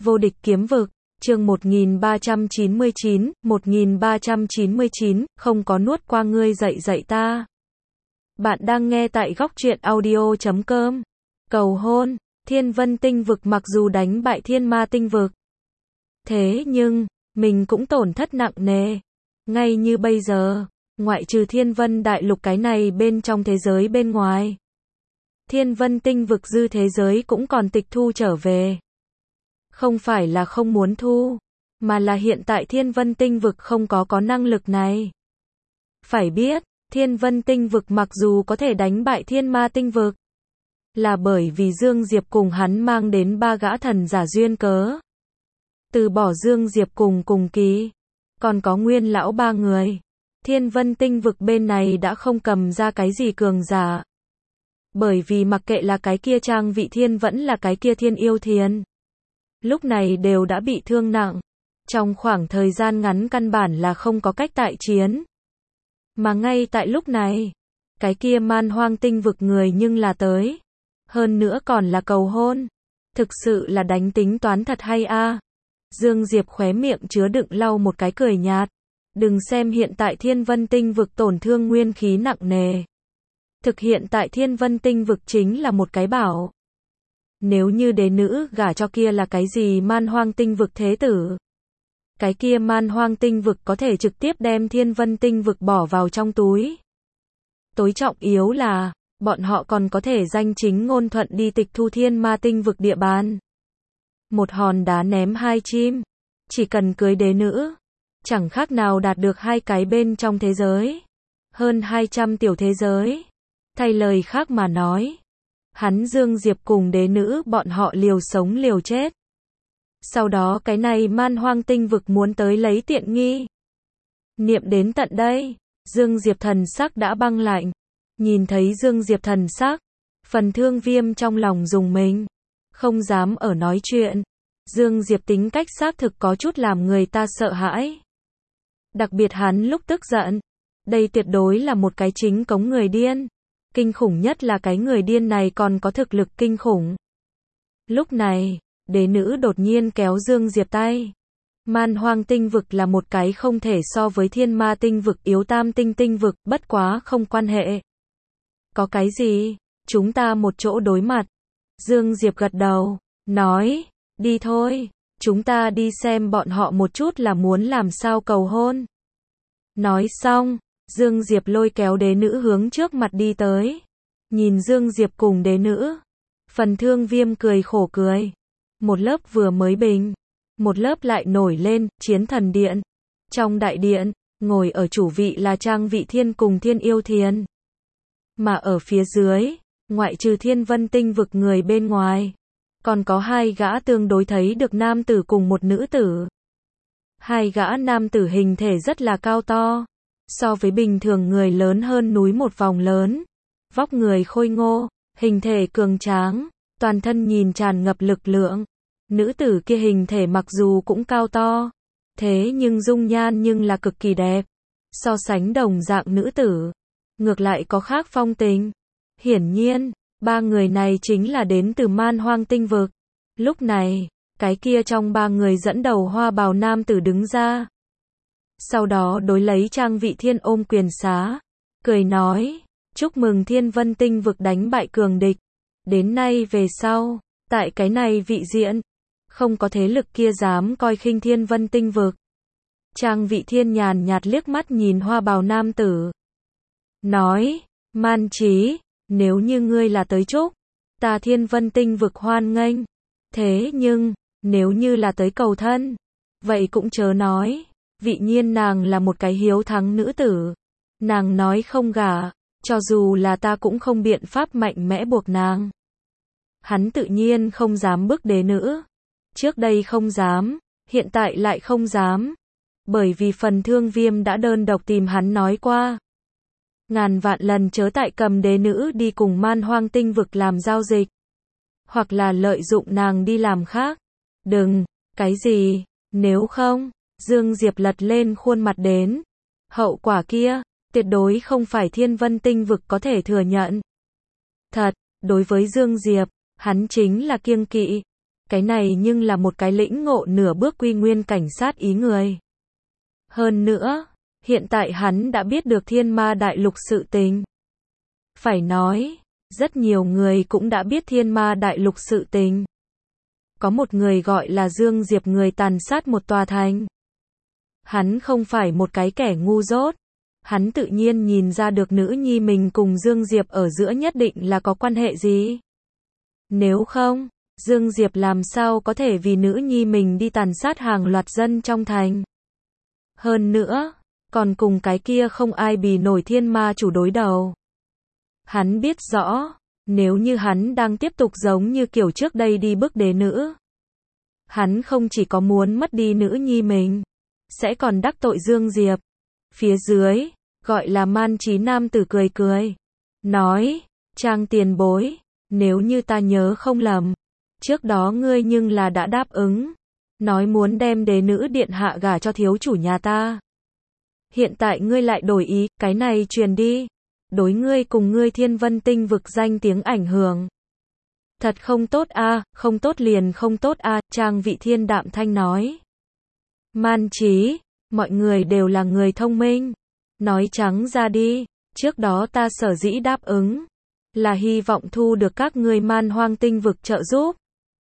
Vô địch kiếm vực, chương 1399, không có nuốt qua ngươi dạy ta. Bạn đang nghe tại góc truyện audio.com. Cầu hôn, Thiên Vân tinh vực mặc dù đánh bại Thiên Ma tinh vực. Thế nhưng, mình cũng tổn thất nặng nề. Ngay như bây giờ, ngoại trừ Thiên Vân đại lục cái này bên trong thế giới bên ngoài. Thiên Vân tinh vực dư thế giới cũng còn tịch thu trở về. Không phải là không muốn thu, mà là hiện tại Thiên Vân tinh vực không có năng lực này. Phải biết, Thiên Vân tinh vực mặc dù có thể đánh bại Thiên Ma tinh vực, là bởi vì Dương Diệp cùng hắn mang đến 3 gã thần giả duyên cớ. Từ bỏ Dương Diệp cùng kỳ, còn có Nguyên lão 3 người. Thiên Vân tinh vực bên này đã không cầm ra cái gì cường giả. Bởi vì mặc kệ là cái kia Trang Vị Thiên vẫn là cái kia Thiên Yêu Thiên, lúc này đều đã bị thương nặng. Trong khoảng thời gian ngắn căn bản là không có cách tại chiến. Mà ngay tại lúc này, cái kia Man Hoang tinh vực người nhưng là tới. Hơn nữa còn là cầu hôn. Thực sự là đánh tính toán thật hay a. Dương Diệp khóe miệng chứa đựng lau một cái cười nhạt. Đừng xem hiện tại Thiên Vân tinh vực tổn thương nguyên khí nặng nề. Thực hiện tại Thiên Vân tinh vực chính là một cái bảo. Nếu như đế nữ gả cho kia là cái gì Man Hoang tinh vực thế tử, cái kia Man Hoang tinh vực có thể trực tiếp đem Thiên Vân tinh vực bỏ vào trong túi. Tối trọng yếu là, bọn họ còn có thể danh chính ngôn thuận đi tịch thu Thiên Ma tinh vực địa bàn. Một hòn đá ném 2 chim, chỉ cần cưới đế nữ, chẳng khác nào đạt được 2 cái bên trong thế giới, hơn 200 tiểu thế giới. Thay lời khác mà nói, hắn Dương Diệp cùng đế nữ bọn họ liều sống liều chết. Sau đó cái này Man Hoang tinh vực muốn tới lấy tiện nghi. Niệm đến tận đây, Dương Diệp thần sắc đã băng lạnh. Nhìn thấy Dương Diệp thần sắc, Phần Thương Viêm trong lòng rùng mình, không dám ở nói chuyện. Dương Diệp tính cách xác thực có chút làm người ta sợ hãi. Đặc biệt hắn lúc tức giận, đây tuyệt đối là một cái chính cống người điên. Kinh khủng nhất là cái người điên này còn có thực lực kinh khủng. Lúc này, đế nữ đột nhiên kéo Dương Diệp tay. Man Hoang tinh vực là một cái không thể so với Thiên Ma tinh vực yếu tam tinh tinh vực, bất quá không quan hệ. Có cái gì? Chúng ta một chỗ đối mặt. Dương Diệp gật đầu, nói, đi thôi, chúng ta đi xem bọn họ một chút là muốn làm sao cầu hôn. Nói xong, Dương Diệp lôi kéo đế nữ hướng trước mặt đi tới. Nhìn Dương Diệp cùng đế nữ, Phần Thương Viêm cười khổ cười. Một lớp vừa mới bình, một lớp lại nổi lên, Chiến Thần Điện. Trong đại điện, ngồi ở chủ vị là Trang Vị Thiên cùng Thiên Yêu Thiên. Mà ở phía dưới, ngoại trừ Thiên Vân tinh vực người bên ngoài, còn có 2 gã tương đối thấy được nam tử cùng một nữ tử. 2 gã nam tử hình thể rất là cao to, so với bình thường người lớn hơn núi một vòng lớn. Vóc người khôi ngô, hình thể cường tráng, toàn thân nhìn tràn ngập lực lượng. Nữ tử kia hình thể mặc dù cũng cao to, thế nhưng dung nhan nhưng là cực kỳ đẹp. So sánh đồng dạng nữ tử, ngược lại có khác phong tình. Hiển nhiên, 3 người này chính là đến từ Man Hoang tinh vực. Lúc này, cái kia trong 3 người dẫn đầu hoa bào nam tử đứng ra. Sau đó đối lấy Trang Vị Thiên ôm quyền xá, cười nói, chúc mừng Thiên Vân tinh vực đánh bại cường địch. Đến nay về sau, tại cái này vị diện, không có thế lực kia dám coi khinh Thiên Vân tinh vực. Trang Vị Thiên nhàn nhạt liếc mắt nhìn hoa bào nam tử. Nói, Man Chí, nếu như ngươi là tới chúc, ta Thiên Vân tinh vực hoan nghênh. Thế nhưng, nếu như là tới cầu thân, vậy cũng chớ nói. Vị nhiên nàng là một cái hiếu thắng nữ tử. Nàng nói không gả, cho dù là ta cũng không biện pháp mạnh mẽ buộc nàng. Hắn tự nhiên không dám bức đế nữ. Trước đây không dám, hiện tại lại không dám. Bởi vì Phần Thương Viêm đã đơn độc tìm hắn nói qua. Ngàn vạn lần chớ tại cầm đế nữ đi cùng Man Hoang tinh vực làm giao dịch. Hoặc là lợi dụng nàng đi làm khác. Đừng, cái gì, nếu không, Dương Diệp lật lên khuôn mặt đến. Hậu quả kia, tuyệt đối không phải Thiên Vân tinh vực có thể thừa nhận. Thật, đối với Dương Diệp, hắn chính là kiêng kỵ. cái này nhưng là một cái lĩnh ngộ nửa bước quy nguyên cảnh sát ý người. Hơn nữa, hiện tại hắn đã biết được thiên ma đại lục sự tình. Phải nói, rất nhiều người cũng đã biết thiên ma đại lục sự tình. Có một người gọi là Dương Diệp, người tàn sát một tòa thành. Hắn không phải một cái kẻ ngu dốt. Hắn tự nhiên nhìn ra được nữ nhi mình cùng Dương Diệp ở giữa nhất định là có quan hệ gì. Nếu không, Dương Diệp làm sao có thể vì nữ nhi mình đi tàn sát hàng loạt dân trong thành. Hơn nữa, còn cùng cái kia không ai bì nổi thiên ma chủ đối đầu. Hắn biết rõ, nếu như hắn đang tiếp tục giống như kiểu trước đây đi bức đế nữ, hắn không chỉ có muốn mất đi nữ nhi mình, sẽ còn đắc tội Dương Diệp. Phía dưới, gọi là Man Chí nam tử cười cười. Nói, Trang tiền bối, nếu như ta nhớ không lầm, trước đó ngươi nhưng là đã đáp ứng, nói muốn đem đế nữ điện hạ gả cho thiếu chủ nhà ta. Hiện tại ngươi lại đổi ý, cái này truyền đi. Đối ngươi cùng ngươi Thiên Vân Tinh vực danh tiếng ảnh hưởng. Thật không tốt a, không tốt liền không tốt a, Trang Vị Thiên đạm thanh nói. Man Chí, mọi người đều là người thông minh. Nói trắng ra đi, trước đó ta sở dĩ đáp ứng, là hy vọng thu được các ngươi Man Hoang Tinh vực trợ giúp.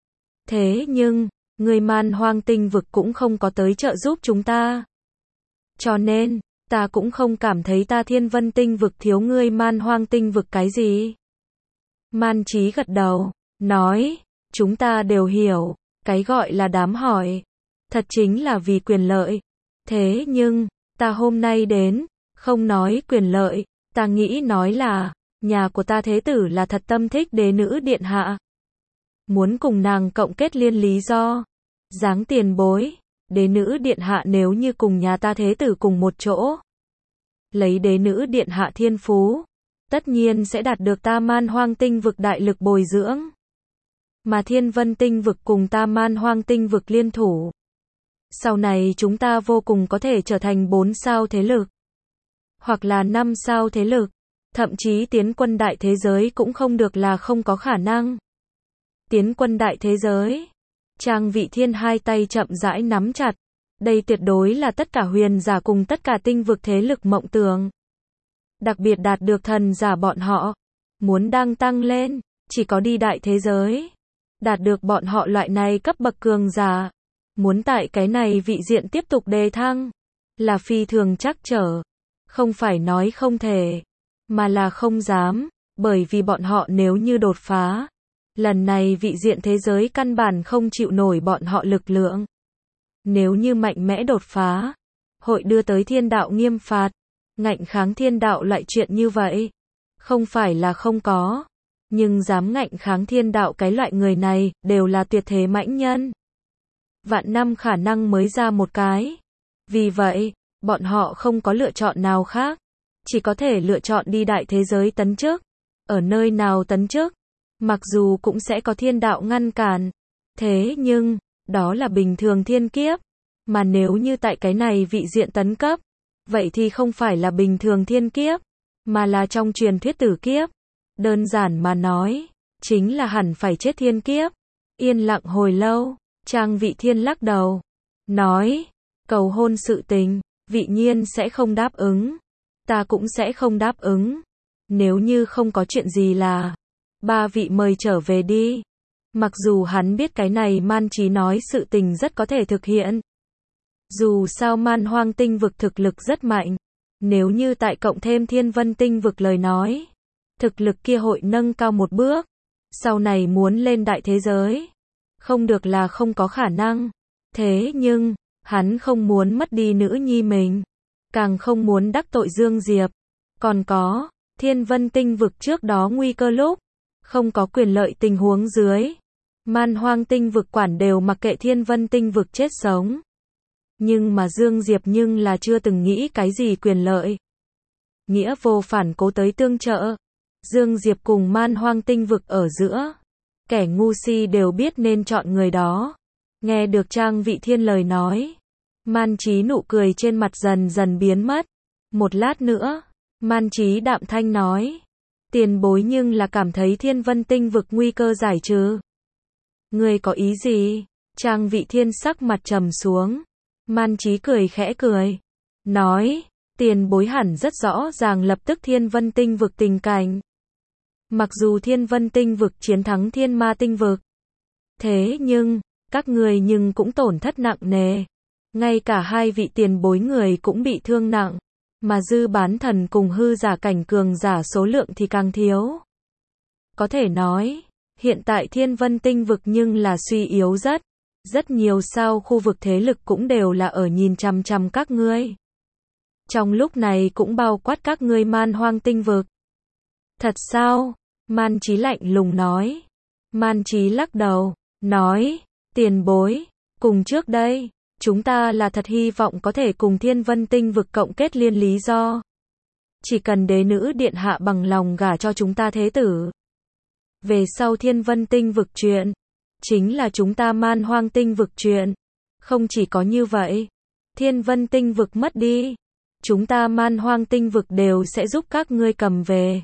Thế nhưng, người Man Hoang Tinh vực cũng không có tới trợ giúp chúng ta. Cho nên, ta cũng không cảm thấy ta Thiên Vân Tinh vực thiếu ngươi Man Hoang Tinh vực cái gì. Man Chí gật đầu, nói, chúng ta đều hiểu, cái gọi là đám hỏi, thật chính là vì quyền lợi. Thế nhưng, ta hôm nay đến, không nói quyền lợi, ta nghĩ nói là, nhà của ta thế tử là thật tâm thích đế nữ điện hạ. Muốn cùng nàng cộng kết liên lý do. Giáng tiền bối, đế nữ điện hạ nếu như cùng nhà ta thế tử cùng một chỗ, lấy đế nữ điện hạ thiên phú, tất nhiên sẽ đạt được ta Man Hoang Tinh vực đại lực bồi dưỡng. Mà Thiên Vân Tinh vực cùng ta Man Hoang Tinh vực liên thủ. Sau này chúng ta vô cùng có thể trở thành 4 sao thế lực, hoặc là 5 sao thế lực, thậm chí tiến quân đại thế giới cũng không được là không có khả năng. Tiến quân đại thế giới. Trang Vị Thiên hai tay chậm rãi nắm chặt. Đây tuyệt đối là tất cả huyền giả cùng tất cả tinh vực thế lực mộng tưởng. Đặc biệt đạt được thần giả bọn họ. Muốn đang tăng lên, chỉ có đi đại thế giới. Đạt được bọn họ loại này cấp bậc cường giả. Muốn tại cái này vị diện tiếp tục đề thăng. Là phi thường chắc trở. Không phải nói không thể. Mà là không dám. Bởi vì bọn họ nếu như đột phá. Lần này vị diện thế giới căn bản không chịu nổi bọn họ lực lượng. Nếu như mạnh mẽ đột phá, hội đưa tới thiên đạo nghiêm phạt, ngạnh kháng thiên đạo loại chuyện như vậy. Không phải là không có, nhưng dám ngạnh kháng thiên đạo cái loại người này, đều là tuyệt thế mãnh nhân. Vạn năm khả năng mới ra một cái. Vì vậy, bọn họ không có lựa chọn nào khác. Chỉ có thể lựa chọn đi đại thế giới tấn chức. Ở nơi nào tấn chức, mặc dù cũng sẽ có thiên đạo ngăn cản. Thế nhưng, đó là bình thường thiên kiếp. Mà nếu như tại cái này vị diện tấn cấp, vậy thì không phải là bình thường thiên kiếp, mà là trong truyền thuyết tử kiếp. Đơn giản mà nói, chính là hẳn phải chết thiên kiếp. Yên lặng hồi lâu, Trang Vị Thiên lắc đầu, nói, cầu hôn sự tình, Vị Nhiên sẽ không đáp ứng. Ta cũng sẽ không đáp ứng. Nếu như không có chuyện gì là, ba vị mời trở về đi. Mặc dù hắn biết cái này Man Chí nói sự tình rất có thể thực hiện. Dù sao Man Hoang Tinh vực thực lực rất mạnh. Nếu như tại cộng thêm Thiên Vân Tinh vực lời nói, thực lực kia hội nâng cao một bước. Sau này muốn lên đại thế giới, không được là không có khả năng. Thế nhưng, hắn không muốn mất đi nữ nhi mình. Càng không muốn đắc tội Dương Diệp. Còn có, Thiên Vân Tinh vực trước đó nguy cơ lúc, không có quyền lợi tình huống dưới. Man Hoang Tinh vực quản đều mặc kệ Thiên Vân Tinh vực chết sống. Nhưng mà Dương Diệp nhưng là chưa từng nghĩ cái gì quyền lợi. Nghĩa vô phản cố tới tương trợ. Dương Diệp cùng Man Hoang Tinh vực ở giữa. Kẻ ngu si đều biết nên chọn người đó. Nghe được Trang Vị Thiên lời nói. Man Chí nụ cười trên mặt dần dần biến mất. Một lát nữa, Man Chí đạm thanh nói. Tiền bối nhưng là cảm thấy Thiên Vân Tinh vực nguy cơ giải trừ. Ngươi có ý gì? Trang Vị Thiên sắc mặt trầm xuống. Man Chí cười khẽ cười. Nói, tiền bối hẳn rất rõ ràng lập tức Thiên Vân Tinh vực tình cảnh. Mặc dù Thiên Vân Tinh vực chiến thắng Thiên Ma Tinh vực. Thế nhưng, các người nhưng cũng tổn thất nặng nề. Ngay cả hai vị tiền bối người cũng bị thương nặng. Mà dư bán thần cùng hư giả cảnh cường giả số lượng thì càng thiếu. Có thể nói, hiện tại Thiên Vân Tinh vực nhưng là suy yếu rất nhiều sao khu vực thế lực cũng đều là ở nhìn chằm chằm các ngươi. Trong lúc này cũng bao quát các ngươi Man Hoang Tinh vực. Thật sao? Man Chí lạnh lùng nói. Man Chí lắc đầu, nói, tiền bối, cùng trước đây, chúng ta là thật hy vọng có thể cùng Thiên Vân Tinh vực cộng kết liên lý do. Chỉ cần đế nữ điện hạ bằng lòng gả cho chúng ta thế tử. Về sau Thiên Vân Tinh vực chuyện, chính là chúng ta Man Hoang Tinh vực chuyện. Không chỉ có như vậy, Thiên Vân Tinh vực mất đi, chúng ta Man Hoang Tinh vực đều sẽ giúp các ngươi cầm về.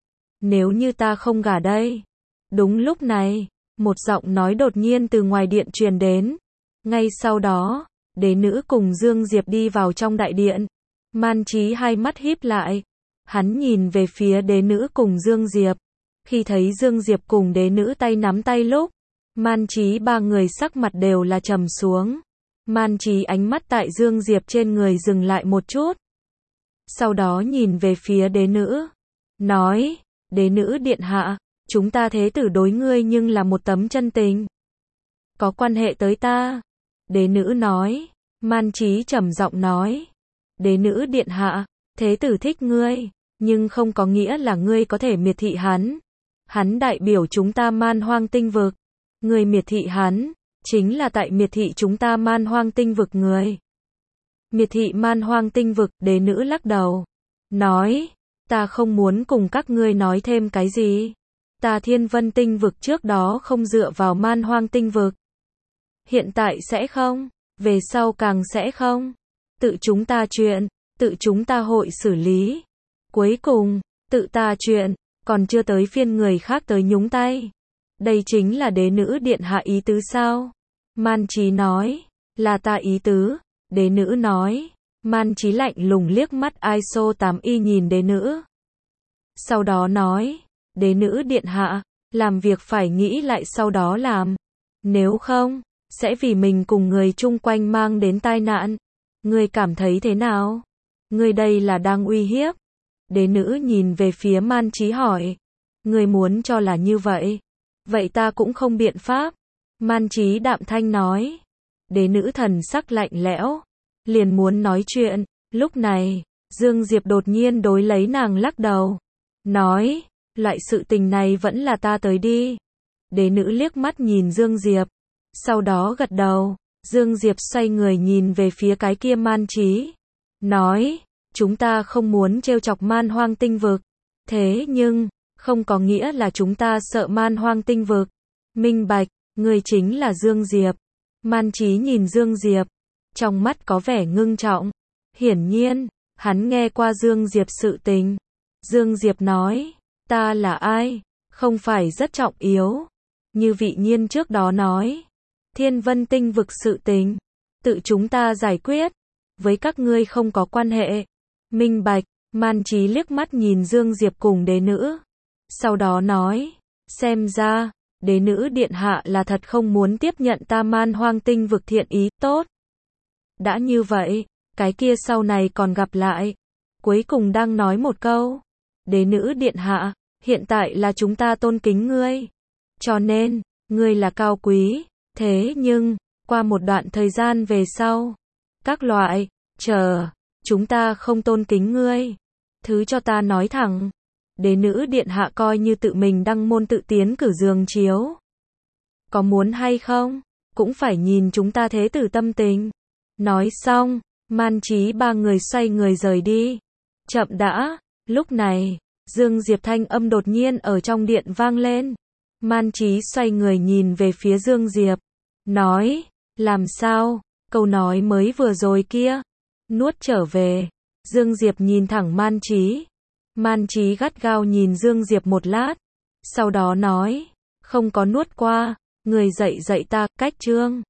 Nếu như ta không gả đây. Đúng lúc này, một giọng nói đột nhiên từ ngoài điện truyền đến. Ngay sau đó, đế nữ cùng Dương Diệp đi vào trong đại điện. Man Chí hai mắt híp lại. Hắn nhìn về phía đế nữ cùng Dương Diệp. Khi thấy Dương Diệp cùng đế nữ tay nắm tay lúc, Man Chí ba người sắc mặt đều là trầm xuống. Man Chí ánh mắt tại Dương Diệp trên người dừng lại một chút. Sau đó nhìn về phía đế nữ. Nói, đế nữ điện hạ, chúng ta thế tử đối ngươi nhưng là một tấm chân tình. Có quan hệ tới ta. Đế nữ nói. Man Chí trầm giọng nói. Đế nữ điện hạ, thế tử thích ngươi, nhưng không có nghĩa là ngươi có thể miệt thị hắn. Hắn đại biểu chúng ta Man Hoang Tinh vực. Người miệt thị hắn, chính là tại miệt thị chúng ta Man Hoang Tinh vực người. Miệt thị Man Hoang Tinh vực, đế nữ lắc đầu. Nói, ta không muốn cùng các ngươi nói thêm cái gì. Ta Thiên Vân Tinh vực trước đó không dựa vào Man Hoang Tinh vực. Hiện tại sẽ không, về sau càng sẽ không. Tự chúng ta chuyện, tự chúng ta hội xử lý. Cuối cùng, tự ta chuyện, còn chưa tới phiên người khác tới nhúng tay. Đây chính là đế nữ điện hạ ý tứ sao? Man Chí nói, là ta ý tứ. Đế nữ nói. Man Chí lạnh lùng liếc mắt ISO 8Y nhìn đế nữ. Sau đó nói, đế nữ điện hạ, làm việc phải nghĩ lại sau đó làm. Nếu không, sẽ vì mình cùng người chung quanh mang đến tai nạn. Ngươi cảm thấy thế nào? Ngươi đây là đang uy hiếp. Đế nữ nhìn về phía Man Chí hỏi. Ngươi muốn cho là như vậy. Vậy ta cũng không biện pháp. Man Chí đạm thanh nói. Đế nữ thần sắc lạnh lẽo. Liền muốn nói chuyện. Lúc này, Dương Diệp đột nhiên đối lấy nàng lắc đầu. Nói, loại sự tình này vẫn là ta tới đi. Đế nữ liếc mắt nhìn Dương Diệp. Sau đó gật đầu. Dương Diệp xoay người nhìn về phía cái kia Man Chí. Nói, chúng ta không muốn trêu chọc Man Hoang Tinh vực. Thế nhưng, không có nghĩa là chúng ta sợ Man Hoang Tinh vực. Minh bạch, người chính là Dương Diệp. Man Chí nhìn Dương Diệp. Trong mắt có vẻ ngưng trọng. Hiển nhiên, hắn nghe qua Dương Diệp sự tình. Dương Diệp nói, ta là ai? Không phải rất trọng yếu. Như vị nhiên trước đó nói. Thiên Vân Tinh vực sự tình. Tự chúng ta giải quyết. Với các ngươi không có quan hệ. Minh bạch, Man Chí liếc mắt nhìn Dương Diệp cùng đế nữ. Sau đó nói, xem ra, đế nữ điện hạ là thật không muốn tiếp nhận ta Man Hoang Tinh vực thiện ý, tốt. Đã như vậy, cái kia sau này còn gặp lại. Cuối cùng đang nói một câu. Đế nữ điện hạ, hiện tại là chúng ta tôn kính ngươi. Cho nên, ngươi là cao quý. Thế nhưng, qua một đoạn thời gian về sau, các loại, chúng ta không tôn kính ngươi. Thứ cho ta nói thẳng. Đế nữ điện hạ coi như tự mình đăng môn tự tiến cử giường chiếu. Có muốn hay không, cũng phải nhìn chúng ta thế tử tâm tình. Nói xong, Man Chí ba người xoay người rời đi. Chậm đã, lúc này, Dương Diệp thanh âm đột nhiên ở trong điện vang lên. Man Chí xoay người nhìn về phía Dương Diệp. Nói, làm sao, câu nói mới vừa rồi kia, nuốt trở về. Dương Diệp nhìn thẳng Man Chí. Man Chí gắt gao nhìn Dương Diệp một lát. Sau đó nói, không có nuốt qua, người dạy dạy ta, cách chương.